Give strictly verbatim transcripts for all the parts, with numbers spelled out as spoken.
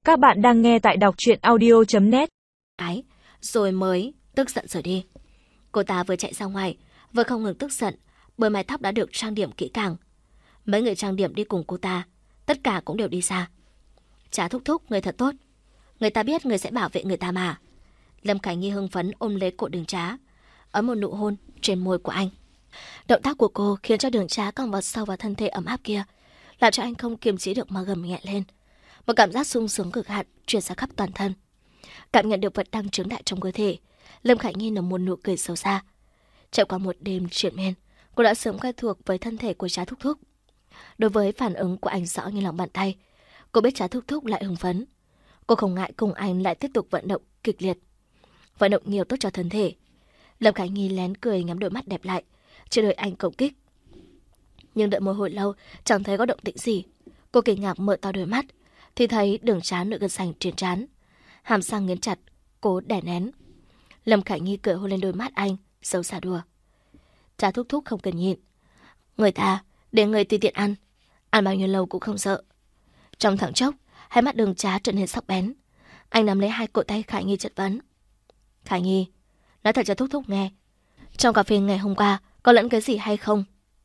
Các bạn đang nghe tại đọc truyện audio chấm net. Ái, rồi mới tức giận rời đi. Cô ta vừa chạy ra ngoài, vừa không ngừng tức giận, bởi mái tóc đã được trang điểm kỹ càng. Mấy người trang điểm đi cùng cô ta, tất cả cũng đều đi xa. Chả thúc thúc, người thật tốt. Người ta biết người sẽ bảo vệ người ta mà. Lâm Khải Nhi hưng phấn ôm lấy cổ Đường Trá, ấm một nụ hôn trên môi của anh. Động tác của cô khiến cho Đường Trá còng vào sâu vào thân thể ấm áp kia, làm cho anh không kiềm chế được mà gầm nhẹ lên. Một cảm giác sung sướng cực hạn truyền ra khắp toàn thân. Cảm nhận được vật đang trướng đại trong cơ thể, Lâm Khải Nhi nở một nụ cười xấu xa. Trải qua một đêm triền miên, cô đã sớm quen thuộc với thân thể của Trá thúc thúc. Đối với phản ứng của anh rõ như lòng bàn tay, cô biết Trá thúc thúc lại hưng phấn. Cô không ngại cùng anh lại tiếp tục vận động kịch liệt. Vận động nhiều tốt cho thân thể. Lâm Khải Nhi lén cười ngắm đôi mắt đẹp lại, chờ đợi anh công kích. Nhưng đợi một hồi lâu chẳng thấy có động tĩnh gì. Cô kinh ngạc mở to đôi mắt, thì thấy Đường Trá nụ gân xanh trên trán, hàm răng nghiến chặt, cố đè nén. Lâm Khải Nhi cười hôn lên đôi mắt anh, xấu xa đùa. Trá thúc thúc không cần nhịn. Người ta để người tùy tiện ăn, ăn bao nhiêu lâu cũng không sợ. Trong thoáng chốc, hai mắt Đường Trá trở nên sắc bén. Anh nắm lấy hai cổ tay Khải Nhi chất vấn. Khải Nhi, nói thật cho thúc thúc nghe, trong cà phê ngày hôm qua có lẫn cái gì hay không?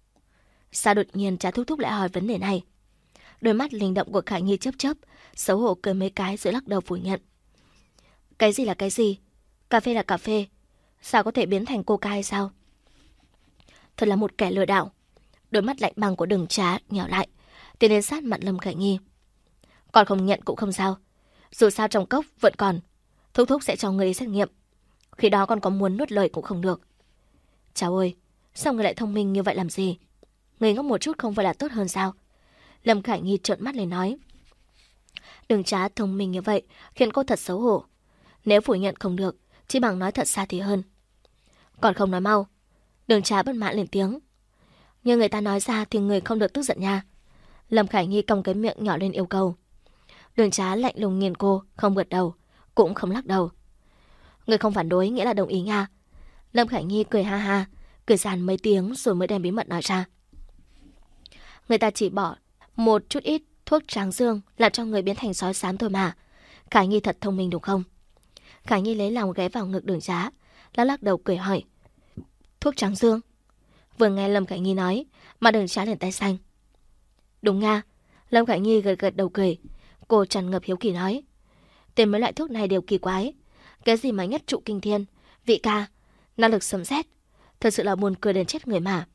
Sao đột nhiên Trá thúc thúc lại hỏi vấn đề này? Đôi mắt linh động của Khải Nhi chớp chớp, xấu hổ cười mấy cái rồi lắc đầu phủ nhận. Cái gì là cái gì? Cà phê là cà phê, sao có thể biến thành coca hay sao? Thật là một kẻ lừa đảo. Đôi mắt lạnh băng của Đường Trá nhào lại, tiến đến sát mặt Lâm Khải Nhi. Còn không nhận cũng không sao, dù sao trong cốc vẫn còn, thúc thúc sẽ cho người xét nghiệm. Khi đó con có muốn nuốt lời cũng không được. Cháu ơi, sao người lại thông minh như vậy làm gì? Người ngốc một chút không phải là tốt hơn sao? Lâm Khải Nhi trợn mắt lên nói. Đường Trá thông minh như vậy khiến cô thật xấu hổ. Nếu phủ nhận không được, chỉ bằng nói thật xa thì hơn. Còn không nói mau. Đường Trá bất mãn lên tiếng. Nhưng người ta nói ra thì người không được tức giận nha. Lâm Khải Nhi cong cái miệng nhỏ lên yêu cầu. Đường Trá lạnh lùng nhìn cô, không gật đầu, cũng không lắc đầu. Người không phản đối nghĩa là đồng ý nha. Lâm Khải Nhi cười ha ha, cười giàn mấy tiếng rồi mới đem bí mật nói ra. Người ta chỉ bỏ một chút ít thuốc tráng dương làm cho người biến thành sói xám thôi mà. Khải Nhi thật thông minh đúng không? Khải Nhi lấy lòng ghé vào ngực Đường Trá, lắc lắc đầu cười hỏi. Thuốc tráng dương? Vừa nghe Lâm Khải Nhi nói mà Đường Trá liền tay xanh. Đúng nha. Lâm Khải Nhi gật gật đầu cười. Cô tràn ngập hiếu kỳ nói. Tên mấy loại thuốc này đều kỳ quái. Cái gì mà nhất trụ kinh thiên, vị ca, năng lực sấm sét, thật sự là buồn cười đến chết người mà.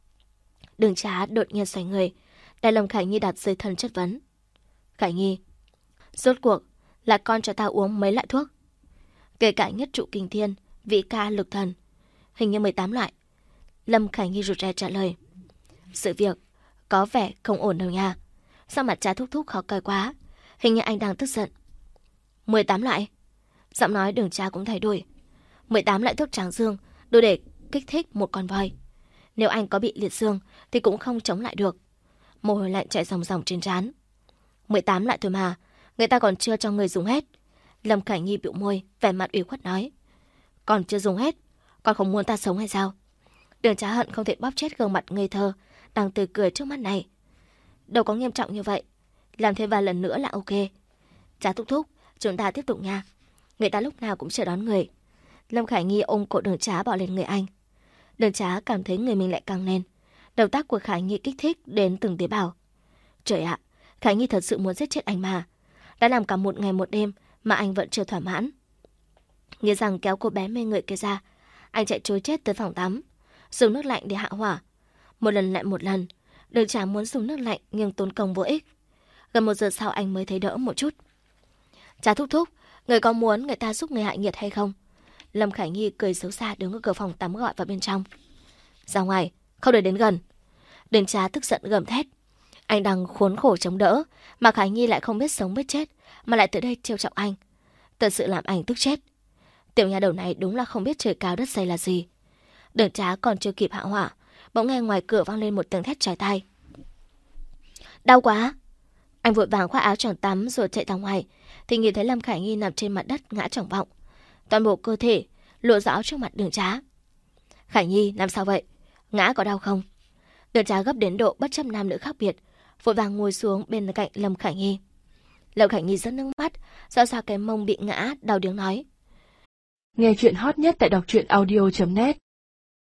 Đường Trá đột nhiên xoay người, đại Lâm Khải Nhi đặt dưới thân chất vấn. Khải Nhi, rốt cuộc là con cho tao uống mấy loại thuốc? Kể cả nhất trụ kinh thiên, vị ca, lực thần, hình như mười tám loại. Lâm Khải Nhi rụt rè trả lời. Sự việc có vẻ không ổn đâu nha. Sao mặt Trá thúc thúc khó coi quá, hình như anh đang tức giận. mười tám loại? Giọng nói Đường Trá cũng thay đổi. mười tám loại thuốc tráng dương đủ để kích thích một con voi. Nếu anh có bị liệt xương thì cũng không chống lại được. Mồ hôi lạnh chảy ròng ròng trên trán. mười tám loại thôi mà, người ta còn chưa cho người dùng hết. Lâm Khải Nhi bĩu môi, vẻ mặt ủy khuất nói. Còn chưa dùng hết, còn không muốn ta sống hay sao? Đường Trá hận không thể bóp chết gương mặt ngây thơ đang tươi cười trước mắt này. Đâu có nghiêm trọng như vậy, làm thêm vài lần nữa là ok. Trá thúc thúc, chúng ta tiếp tục nha. Người ta lúc nào cũng chờ đón người. Lâm Khải Nhi ôm cổ Đường Trá bỏ lên người anh. Đường Trá cảm thấy người mình lại căng lên. Động tác của Khải Nhi kích thích đến từng tế bào. Trời ạ, Khải Nhi thật sự muốn giết chết anh mà. Đã làm cả một ngày một đêm mà anh vẫn chưa thỏa mãn. Nghĩ rằng kéo cô bé mê người kia ra, anh chạy trối chết tới phòng tắm, dùng nước lạnh để hạ hỏa. Một lần lại một lần, Đường Trá muốn dùng nước lạnh nhưng tốn công vô ích. Gần một giờ sau anh mới thấy đỡ một chút. Trá thúc thúc, người có muốn người ta giúp người hạ nhiệt hay không? Lâm Khải Nhi cười xấu xa đứng ở cửa phòng tắm gọi vào bên trong. Ra ngoài, không được đến gần. Đường Trá tức giận gầm thét. Anh đang khốn khổ chống đỡ, mà Khải Nhi lại không biết sống biết chết, mà lại tới đây trêu chọc anh. Thật sự làm anh tức chết. Tiểu nhà đầu này đúng là không biết trời cao đất dày là gì. Đường Trá còn chưa kịp hạ hỏa, bỗng nghe ngoài cửa vang lên một tiếng thét chói tai. Đau quá! Anh vội vàng khoác áo choàng tắm rồi chạy ra ngoài, thì nhìn thấy Lâm Khải Nhi nằm trên mặt đất ngã chỏng vọng, toàn bộ cơ thể lộ rõ trước mặt Đường Trá. Khải Nhi làm sao vậy? Ngã có đau không? Đường Trá gấp đến độ bất chấp nam nữ khác biệt, vội vàng ngồi xuống bên cạnh Lâm Khải Nhi. Lâm Khải Nhi rớt nước mắt, xoa xoa cái mông bị ngã, đau điếng nói. Nghe chuyện hot nhất tại đọc truyện audio chấm net.